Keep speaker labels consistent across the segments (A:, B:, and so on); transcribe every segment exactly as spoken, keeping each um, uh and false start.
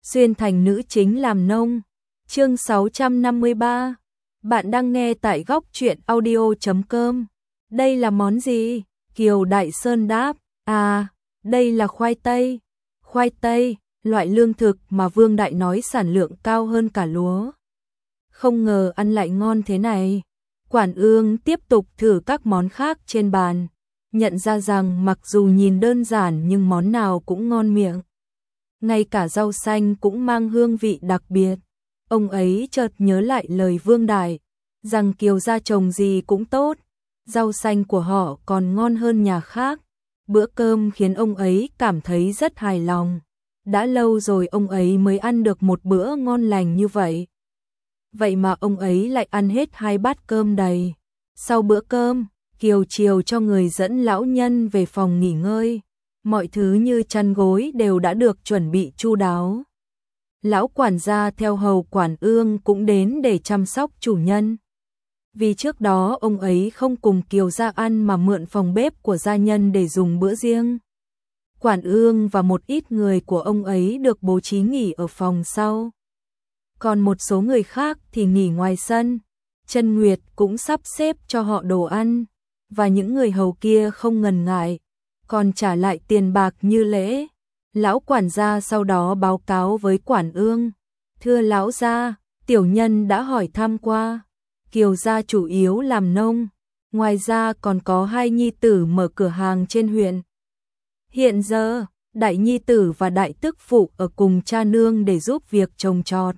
A: xuyên thành nữ chính làm nông. Chương sáu trăm năm mươi ba. Bạn đang nghe tại góc truyện audio chấm com. Đây là món gì? Kiều Đại Sơn đáp, à, đây là khoai tây. Khoai tây, loại lương thực mà Vương Đại nói sản lượng cao hơn cả lúa. Không ngờ ăn lại ngon thế này. Quản Ương tiếp tục thử các món khác trên bàn, nhận ra rằng mặc dù nhìn đơn giản nhưng món nào cũng ngon miệng. Ngay cả rau xanh cũng mang hương vị đặc biệt. Ông ấy chợt nhớ lại lời Vương Đại, rằng Kiều gia trồng gì cũng tốt, rau xanh của họ còn ngon hơn nhà khác. Bữa cơm khiến ông ấy cảm thấy rất hài lòng. Đã lâu rồi ông ấy mới ăn được một bữa ngon lành như vậy. Vậy mà ông ấy lại ăn hết hai bát cơm đầy. Sau bữa cơm, Kiều chiều cho người dẫn lão nhân về phòng nghỉ ngơi. Mọi thứ như chăn gối đều đã được chuẩn bị chu đáo. Lão quản gia theo hầu Quản Ương cũng đến để chăm sóc chủ nhân. Vì trước đó ông ấy không cùng Kiều gia ăn mà mượn phòng bếp của gia nhân để dùng bữa riêng. Quản Ương và một ít người của ông ấy được bố trí nghỉ ở phòng sau. Còn một số người khác thì nghỉ ngoài sân. Trân Nguyệt cũng sắp xếp cho họ đồ ăn, và những người hầu kia không ngần ngại, còn trả lại tiền bạc như lễ. Lão quản gia sau đó báo cáo với Quản Ương, thưa lão gia, tiểu nhân đã hỏi thăm qua, Kiều gia chủ yếu làm nông, ngoài ra còn có hai nhi tử mở cửa hàng trên huyện. Hiện giờ, đại nhi tử và đại tức phụ ở cùng cha nương để giúp việc trồng trọt.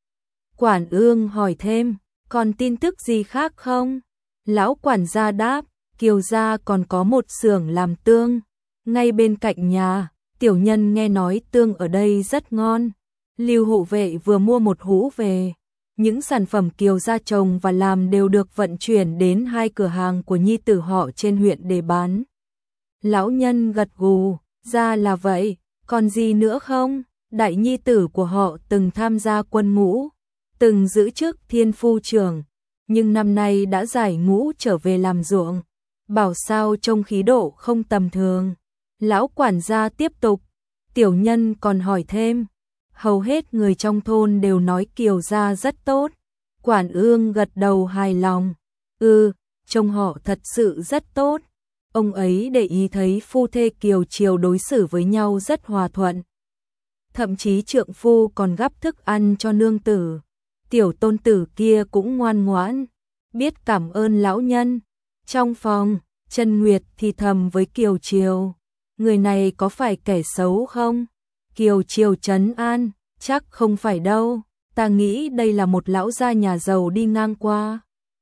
A: Quản Ương hỏi thêm, còn tin tức gì khác không? Lão quản gia đáp, Kiều gia còn có một xưởng làm tương, ngay bên cạnh nhà, tiểu nhân nghe nói tương ở đây rất ngon. Lưu hộ vệ vừa mua một hũ về. Những sản phẩm Kiều gia trồng và làm đều được vận chuyển đến hai cửa hàng của nhi tử họ trên huyện để bán. Lão nhân gật gù, ra là vậy, còn gì nữa không? Đại nhi tử của họ từng tham gia quân ngũ, từng giữ chức thiên phu trưởng, nhưng năm nay đã giải ngũ trở về làm ruộng, bảo sao trông khí độ không tầm thường. Lão quản gia tiếp tục, tiểu nhân còn hỏi thêm, hầu hết người trong thôn đều nói Kiều gia rất tốt. Quản Ương gật đầu hài lòng, ừ, trông họ thật sự rất tốt. Ông ấy để ý thấy phu thê Kiều Triều đối xử với nhau rất hòa thuận. Thậm chí trượng phu còn gắp thức ăn cho nương tử. Tiểu tôn tử kia cũng ngoan ngoãn, biết cảm ơn lão nhân. Trong phòng, Trân Nguyệt thì thầm với Kiều Triều, người này có phải kẻ xấu không? Kiều Triều trấn an, chắc không phải đâu, ta nghĩ đây là một lão gia nhà giàu đi ngang qua.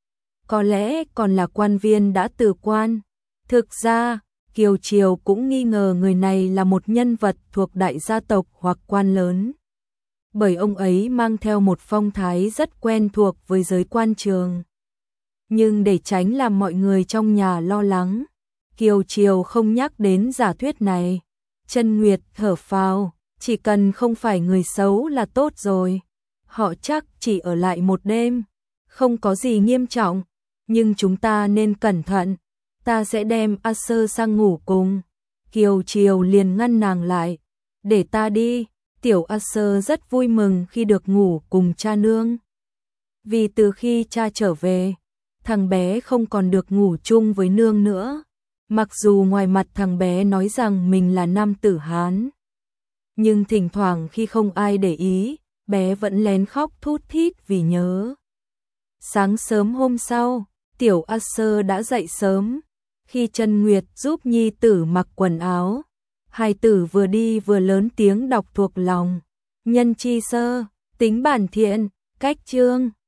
A: Có lẽ còn là quan viên đã từ quan. Thực ra, Kiều Triều cũng nghi ngờ người này là một nhân vật thuộc đại gia tộc hoặc quan lớn. Bởi ông ấy mang theo một phong thái rất quen thuộc với giới quan trường. Nhưng để tránh làm mọi người trong nhà lo lắng, Kiều Triều không nhắc đến giả thuyết này. Trân Nguyệt thở phào, chỉ cần không phải người xấu là tốt rồi. Họ chắc chỉ ở lại một đêm, không có gì nghiêm trọng, nhưng chúng ta nên cẩn thận. Ta sẽ đem A Sơ sang ngủ cùng. Kiều Triều liền ngăn nàng lại, để ta đi. Tiểu A Sơ rất vui mừng khi được ngủ cùng cha nương. Vì từ khi cha trở về, thằng bé không còn được ngủ chung với nương nữa. Mặc dù ngoài mặt thằng bé nói rằng mình là nam tử Hán, nhưng thỉnh thoảng khi không ai để ý, bé vẫn lén khóc thút thít vì nhớ. Sáng sớm hôm sau, Tiểu A Sơ đã dậy sớm. Khi Trân Nguyệt giúp nhi tử mặc quần áo, hai tử vừa đi vừa lớn tiếng đọc thuộc lòng. Nhân chi sơ, tính bản thiện, cách chương.